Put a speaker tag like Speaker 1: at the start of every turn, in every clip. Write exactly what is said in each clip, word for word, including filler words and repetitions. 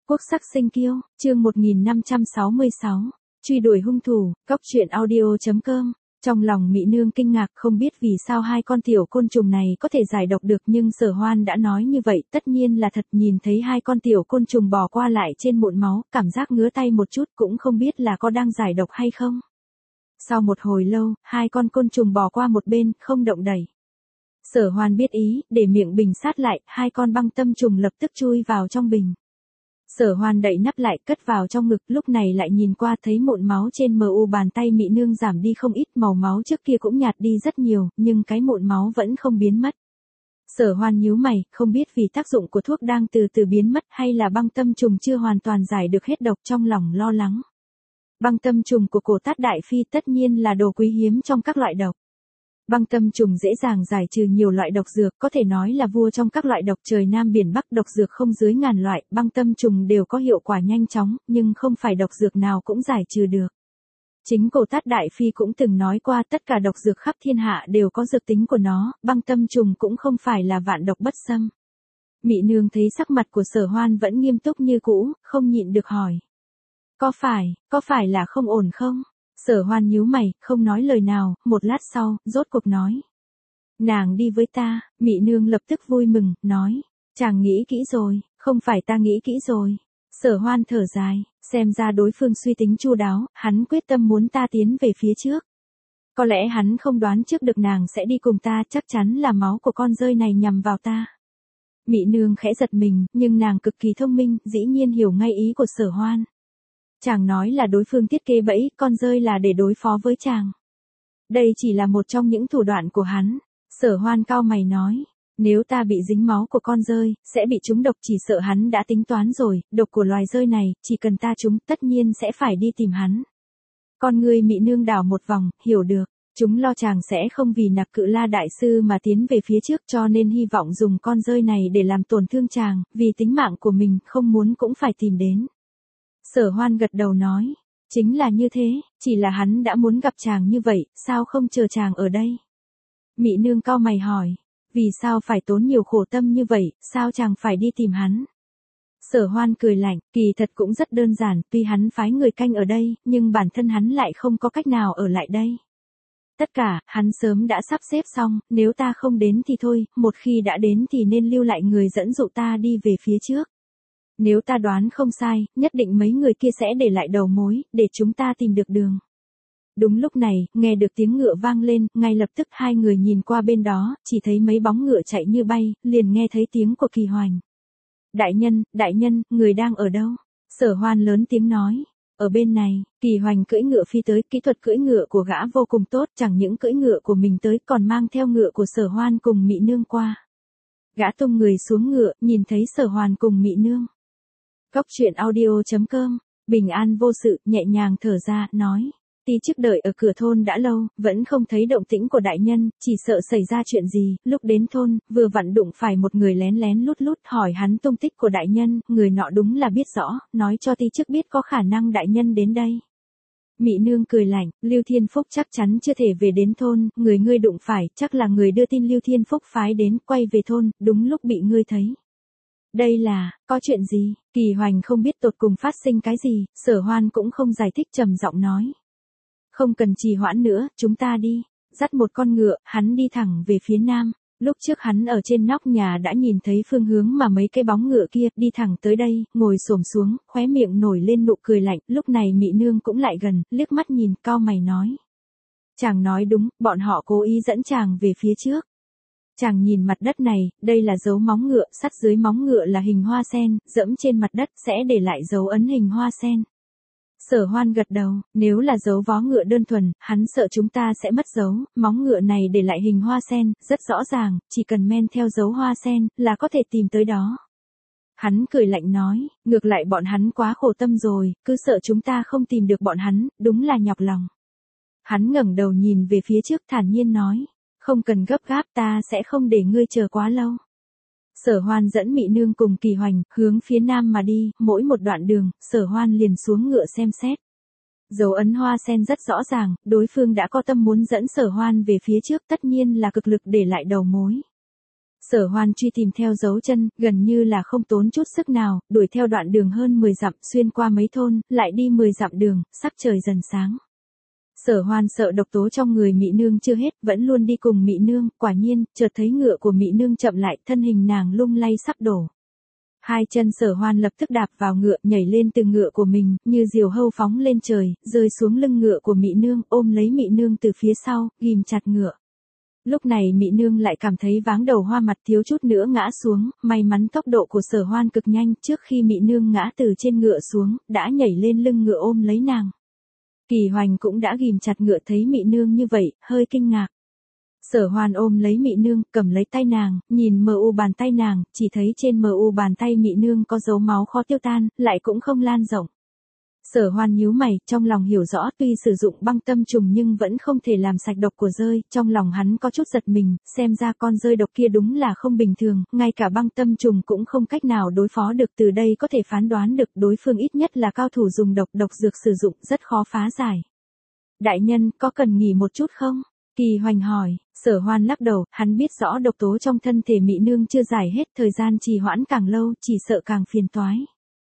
Speaker 1: Quốc sắc sinh kiêu, chương một nghìn năm trăm sáu mươi sáu, truy đuổi hung thủ, cóc truyện audio chấm com. Trong lòng Mị Nương kinh ngạc không biết vì sao hai con tiểu côn trùng này có thể giải độc được, nhưng Sở Hoan đã nói như vậy tất nhiên là thật. Nhìn thấy hai con tiểu côn trùng bò qua lại trên mụn máu, cảm giác ngứa tay một chút cũng không biết là có đang giải độc hay không. Sau một hồi lâu, hai con côn trùng bò qua một bên, không động đẩy. Sở Hoan biết ý, để miệng bình sát lại, hai con băng tâm trùng lập tức chui vào trong bình. Sở Hoan đậy nắp lại, cất vào trong ngực, lúc này lại nhìn qua thấy mụn máu trên mờ u bàn tay Mị Nương giảm đi không ít, màu máu trước kia cũng nhạt đi rất nhiều, nhưng cái mụn máu vẫn không biến mất. Sở Hoan nhíu mày, không biết vì tác dụng của thuốc đang từ từ biến mất hay là băng tâm trùng chưa hoàn toàn giải được hết độc, trong lòng lo lắng. Băng tâm trùng của Cổ Tát Đại Phi tất nhiên là đồ quý hiếm trong các loại độc. Băng tâm trùng dễ dàng giải trừ nhiều loại độc dược, có thể nói là vua trong các loại độc trời Nam Biển Bắc, độc dược không dưới ngàn loại, băng tâm trùng đều có hiệu quả nhanh chóng, nhưng không phải độc dược nào cũng giải trừ được. Chính Cổ Tát Đại Phi cũng từng nói qua tất cả độc dược khắp thiên hạ đều có dược tính của nó, băng tâm trùng cũng không phải là vạn độc bất xâm. Mị Nương thấy sắc mặt của Sở Hoan vẫn nghiêm túc như cũ, không nhịn được hỏi. Có phải, có phải là không ổn không? Sở Hoan nhíu mày, không nói lời nào, một lát sau, rốt cuộc nói. Nàng đi với ta. Mị Nương lập tức vui mừng, nói. Chàng nghĩ kỹ rồi, không phải ta nghĩ kỹ rồi. Sở Hoan thở dài, xem ra đối phương suy tính chu đáo, hắn quyết tâm muốn ta tiến về phía trước. Có lẽ hắn không đoán trước được nàng sẽ đi cùng ta, chắc chắn là máu của con rơi này nhằm vào ta. Mị Nương khẽ giật mình, nhưng nàng cực kỳ thông minh, dĩ nhiên hiểu ngay ý của Sở Hoan. Chàng nói là đối phương thiết kế bẫy con rơi là để đối phó với chàng. Đây chỉ là một trong những thủ đoạn của hắn. Sở Hoan cau mày nói, nếu ta bị dính máu của con rơi, sẽ bị trúng độc, chỉ sợ hắn đã tính toán rồi, độc của loài rơi này, chỉ cần ta trúng tất nhiên sẽ phải đi tìm hắn. Con người Mị Nương đảo một vòng, hiểu được, chúng lo chàng sẽ không vì Nặc Cự La Đại Sư mà tiến về phía trước, cho nên hy vọng dùng con rơi này để làm tổn thương chàng, vì tính mạng của mình, không muốn cũng phải tìm đến. Sở Hoan gật đầu nói, chính là như thế, chỉ là hắn đã muốn gặp chàng như vậy, sao không chờ chàng ở đây? Mị Nương cau mày hỏi, vì sao phải tốn nhiều khổ tâm như vậy, sao chàng phải đi tìm hắn? Sở Hoan cười lạnh, kỳ thật cũng rất đơn giản, tuy hắn phái người canh ở đây, nhưng bản thân hắn lại không có cách nào ở lại đây. Tất cả, hắn sớm đã sắp xếp xong, nếu ta không đến thì thôi, một khi đã đến thì nên lưu lại người dẫn dụ ta đi về phía trước. Nếu ta đoán không sai, nhất định mấy người kia sẽ để lại đầu mối, để chúng ta tìm được đường. Đúng lúc này, nghe được tiếng ngựa vang lên, ngay lập tức hai người nhìn qua bên đó, chỉ thấy mấy bóng ngựa chạy như bay, liền nghe thấy tiếng của Kỳ Hoành. Đại nhân, đại nhân, người đang ở đâu? Sở Hoan lớn tiếng nói. Ở bên này. Kỳ Hoành cưỡi ngựa phi tới, kỹ thuật cưỡi ngựa của gã vô cùng tốt, chẳng những cưỡi ngựa của mình tới còn mang theo ngựa của Sở Hoan cùng Mị Nương qua. Gã tung người xuống ngựa, nhìn thấy Sở Hoan cùng Mị Nương. Cóc truyện audio chấm com, bình an vô sự, nhẹ nhàng thở ra, nói. Ti trước đợi ở cửa thôn đã lâu, vẫn không thấy động tĩnh của đại nhân, chỉ sợ xảy ra chuyện gì, lúc đến thôn, vừa vặn đụng phải một người lén lén lút lút hỏi hắn tung tích của đại nhân, người nọ đúng là biết rõ, nói cho Ti trước biết có khả năng đại nhân đến đây. Mị Nương cười lạnh, Lưu Thiên Phúc chắc chắn chưa thể về đến thôn, người ngươi đụng phải, chắc là người đưa tin Lưu Thiên Phúc phái đến, quay về thôn, đúng lúc bị ngươi thấy. Đây là, có chuyện gì? Kỳ Hoành không biết tột cùng phát sinh cái gì, Sở Hoan cũng không giải thích, trầm giọng nói. Không cần trì hoãn nữa, chúng ta đi. Dắt một con ngựa, hắn đi thẳng về phía nam. Lúc trước hắn ở trên nóc nhà đã nhìn thấy phương hướng mà mấy cái bóng ngựa kia đi thẳng tới đây, ngồi xổm xuống, khóe miệng nổi lên nụ cười lạnh. Lúc này Mị Nương cũng lại gần, liếc mắt nhìn, cau mày nói. Chàng nói đúng, bọn họ cố ý dẫn chàng về phía trước. Chàng nhìn mặt đất này, đây là dấu móng ngựa, sắt dưới móng ngựa là hình hoa sen, dẫm trên mặt đất sẽ để lại dấu ấn hình hoa sen. Sở Hoan gật đầu, nếu là dấu vó ngựa đơn thuần, hắn sợ chúng ta sẽ mất dấu, móng ngựa này để lại hình hoa sen, rất rõ ràng, chỉ cần men theo dấu hoa sen, là có thể tìm tới đó. Hắn cười lạnh nói, ngược lại bọn hắn quá khổ tâm rồi, cứ sợ chúng ta không tìm được bọn hắn, đúng là nhọc lòng. Hắn ngẩng đầu nhìn về phía trước thản nhiên nói. Không cần gấp gáp, ta sẽ không để ngươi chờ quá lâu. Sở Hoan dẫn Mị Nương cùng Kỳ Hoành, hướng phía nam mà đi, mỗi một đoạn đường, Sở Hoan liền xuống ngựa xem xét. Dấu ấn hoa sen rất rõ ràng, đối phương đã có tâm muốn dẫn Sở Hoan về phía trước, tất nhiên là cực lực để lại đầu mối. Sở Hoan truy tìm theo dấu chân, gần như là không tốn chút sức nào, đuổi theo đoạn đường hơn mười dặm, xuyên qua mấy thôn, lại đi mười dặm đường, sắc trời dần sáng. Sở Hoan sợ độc tố trong người Mị Nương chưa hết, vẫn luôn đi cùng Mị Nương, quả nhiên, chợt thấy ngựa của Mị Nương chậm lại, thân hình nàng lung lay sắp đổ. Hai chân Sở Hoan lập tức đạp vào ngựa, nhảy lên từ ngựa của mình, như diều hâu phóng lên trời, rơi xuống lưng ngựa của Mị Nương, ôm lấy Mị Nương từ phía sau, ghim chặt ngựa. Lúc này Mị Nương lại cảm thấy váng đầu hoa mặt, thiếu chút nữa ngã xuống, may mắn tốc độ của Sở Hoan cực nhanh, trước khi Mị Nương ngã từ trên ngựa xuống, đã nhảy lên lưng ngựa ôm lấy nàng. Kỳ Hoành cũng đã ghim chặt ngựa, thấy Mị Nương như vậy, hơi kinh ngạc. Sở Hoan ôm lấy Mị Nương, cầm lấy tay nàng, nhìn mờ u bàn tay nàng, chỉ thấy trên mờ u bàn tay Mị Nương có dấu máu khó tiêu tan, lại cũng không lan rộng. Sở Hoan nhíu mày, trong lòng hiểu rõ, tuy sử dụng băng tâm trùng nhưng vẫn không thể làm sạch độc của dơi, trong lòng hắn có chút giật mình, xem ra con dơi độc kia đúng là không bình thường, ngay cả băng tâm trùng cũng không cách nào đối phó được, từ đây có thể phán đoán được đối phương ít nhất là cao thủ dùng độc, độc dược sử dụng rất khó phá giải. Đại nhân, có cần nghỉ một chút không? Kỳ Hoành hỏi. Sở Hoan lắc đầu, hắn biết rõ độc tố trong thân thể Mị Nương chưa giải hết, thời gian trì hoãn càng lâu, chỉ sợ càng phiền toái.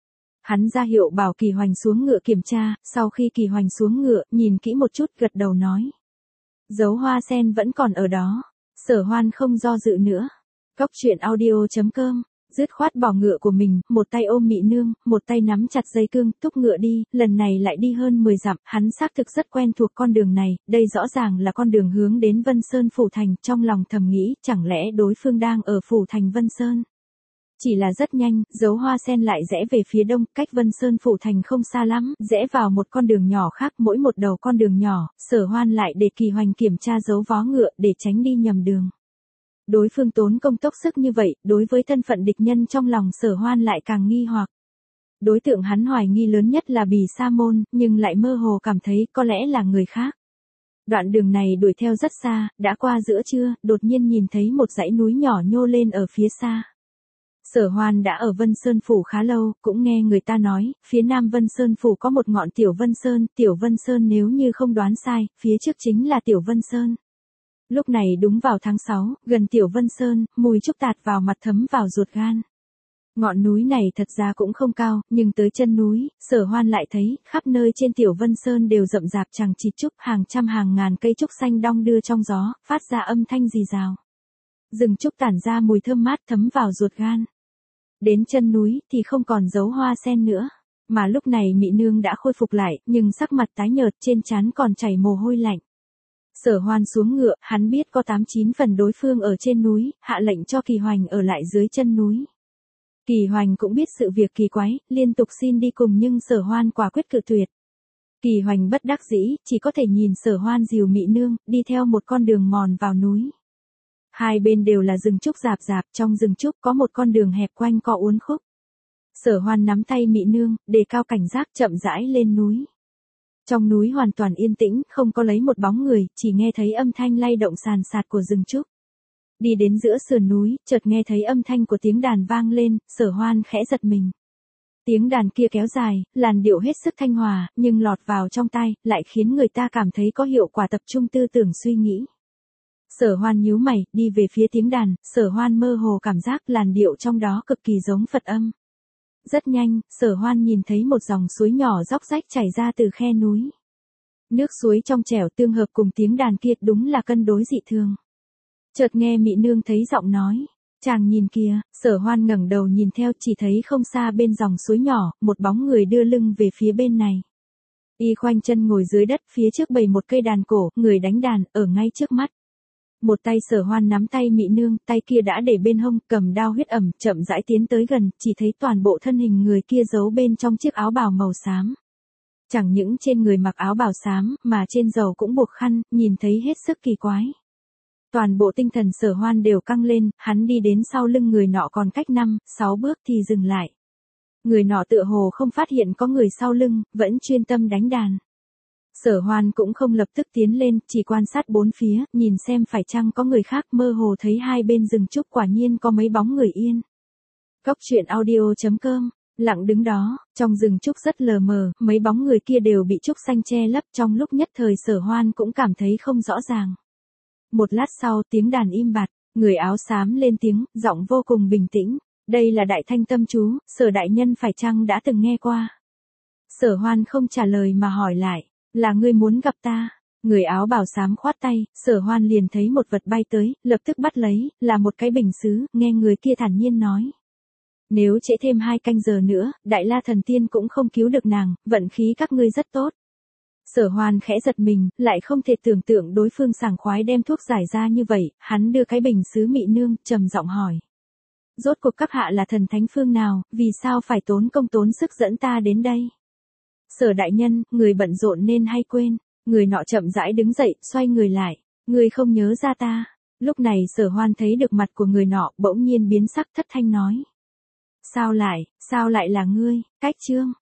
Speaker 1: Hắn ra hiệu bảo Kỳ Hoành xuống ngựa kiểm tra, sau khi Kỳ Hoành xuống ngựa, nhìn kỹ một chút, gật đầu nói. Dấu hoa sen vẫn còn ở đó. Sở Hoan không do dự nữa. Cốc truyện audio chấm com, dứt khoát bỏ ngựa của mình, một tay ôm Mị Nương, một tay nắm chặt dây cương, thúc ngựa đi, lần này lại đi hơn mười dặm, hắn xác thực rất quen thuộc con đường này, đây rõ ràng là con đường hướng đến Vân Sơn Phủ Thành, trong lòng thầm nghĩ, chẳng lẽ đối phương đang ở Phủ Thành Vân Sơn. Chỉ là rất nhanh, dấu hoa sen lại rẽ về phía đông, cách Vân Sơn Phủ Thành không xa lắm, rẽ vào một con đường nhỏ khác, mỗi một đầu con đường nhỏ, Sở Hoan lại để Kỳ Hoành kiểm tra dấu vó ngựa, để tránh đi nhầm đường. Đối phương tốn công tốc sức như vậy, đối với thân phận địch nhân trong lòng Sở Hoan lại càng nghi hoặc. Đối tượng hắn hoài nghi lớn nhất là Bì Sa Môn, nhưng lại mơ hồ cảm thấy có lẽ là người khác. Đoạn đường này đuổi theo rất xa, đã qua giữa trưa, đột nhiên nhìn thấy một dãy núi nhỏ nhô lên ở phía xa. Sở Hoan đã ở Vân Sơn Phủ khá lâu, cũng nghe người ta nói, phía nam Vân Sơn Phủ có một ngọn Tiểu Vân Sơn, Tiểu Vân Sơn nếu như không đoán sai, phía trước chính là Tiểu Vân Sơn. Lúc này đúng vào tháng sáu, gần Tiểu Vân Sơn, mùi trúc tạt vào mặt thấm vào ruột gan. Ngọn núi này thật ra cũng không cao, nhưng tới chân núi, Sở Hoan lại thấy, khắp nơi trên Tiểu Vân Sơn đều rậm rạp chằng chịt trúc, hàng trăm hàng ngàn cây trúc xanh đong đưa trong gió, phát ra âm thanh rì rào. Rừng trúc tản ra mùi thơm mát thấm vào ruột gan. Đến chân núi thì không còn dấu hoa sen nữa, mà lúc này Mị Nương đã khôi phục lại, nhưng sắc mặt tái nhợt, trên trán còn chảy mồ hôi lạnh. Sở Hoan xuống ngựa, hắn biết có tám chín phần đối phương ở trên núi, hạ lệnh cho Kỳ Hoành ở lại dưới chân núi. Kỳ Hoành cũng biết sự việc kỳ quái, liên tục xin đi cùng nhưng Sở Hoan quả quyết cự tuyệt. Kỳ Hoành bất đắc dĩ, chỉ có thể nhìn Sở Hoan dìu Mị Nương, đi theo một con đường mòn vào núi. Hai bên đều là rừng trúc rạp rạp, trong rừng trúc có một con đường hẹp quanh co uốn khúc. Sở Hoan nắm tay Mị Nương, đề cao cảnh giác chậm rãi lên núi. Trong núi hoàn toàn yên tĩnh, không có lấy một bóng người, chỉ nghe thấy âm thanh lay động sàn sạt của rừng trúc. Đi đến giữa sườn núi, chợt nghe thấy âm thanh của tiếng đàn vang lên, Sở Hoan khẽ giật mình. Tiếng đàn kia kéo dài, làn điệu hết sức thanh hòa, nhưng lọt vào trong tai, lại khiến người ta cảm thấy có hiệu quả tập trung tư tưởng suy nghĩ. Sở Hoan nhíu mày, đi về phía tiếng đàn, Sở Hoan mơ hồ cảm giác làn điệu trong đó cực kỳ giống Phật âm. Rất nhanh, Sở Hoan nhìn thấy một dòng suối nhỏ róc rách chảy ra từ khe núi. Nước suối trong trẻo tương hợp cùng tiếng đàn kia đúng là cân đối dị thường. Chợt nghe Mị Nương thấy giọng nói, chàng nhìn kìa, Sở Hoan ngẩng đầu nhìn theo, chỉ thấy không xa bên dòng suối nhỏ, một bóng người đưa lưng về phía bên này. Y khoanh chân ngồi dưới đất, phía trước bày một cây đàn cổ, người đánh đàn, ở ngay trước mắt. Một tay Sở Hoan nắm tay Mị Nương, tay kia đã để bên hông, cầm đao huyết ẩm, chậm rãi tiến tới gần, chỉ thấy toàn bộ thân hình người kia giấu bên trong chiếc áo bào màu xám. Chẳng những trên người mặc áo bào xám, mà trên rầu cũng buộc khăn, nhìn thấy hết sức kỳ quái. Toàn bộ tinh thần Sở Hoan đều căng lên, hắn đi đến sau lưng người nọ còn cách năm, sáu bước thì dừng lại. Người nọ tựa hồ không phát hiện có người sau lưng, vẫn chuyên tâm đánh đàn. Sở Hoan cũng không lập tức tiến lên, chỉ quan sát bốn phía, nhìn xem phải chăng có người khác, mơ hồ thấy hai bên rừng trúc quả nhiên có mấy bóng người yên. Cốc truyện audio chấm com, lặng đứng đó, trong rừng trúc rất lờ mờ, mấy bóng người kia đều bị trúc xanh che lấp, trong lúc nhất thời Sở Hoan cũng cảm thấy không rõ ràng. Một lát sau tiếng đàn im bặt, Người áo xám lên tiếng, giọng vô cùng bình tĩnh. Đây là đại thanh tâm chú, Sở đại nhân phải chăng đã từng nghe qua? Sở Hoan không trả lời mà hỏi lại, là ngươi muốn gặp ta? Người áo bào xám khoát tay, Sở Hoan liền thấy một vật bay tới, lập tức bắt lấy, là một cái bình sứ, nghe người kia thản nhiên nói. Nếu trễ thêm hai canh giờ nữa, Đại La thần tiên cũng không cứu được nàng, vận khí các ngươi rất tốt. Sở Hoan khẽ giật mình, lại không thể tưởng tượng đối phương sảng khoái đem thuốc giải ra như vậy, hắn đưa cái bình sứ mị nương, trầm giọng hỏi. Rốt cuộc các hạ là thần thánh phương nào, vì sao phải tốn công tốn sức dẫn ta đến đây? Sở đại nhân, người bận rộn nên hay quên. Người nọ chậm rãi đứng dậy, xoay người lại. Người không nhớ ra ta. Lúc này Sở Hoan thấy được mặt của người nọ, bỗng nhiên biến sắc, thất thanh nói. Sao lại, sao lại là ngươi? Cách chương.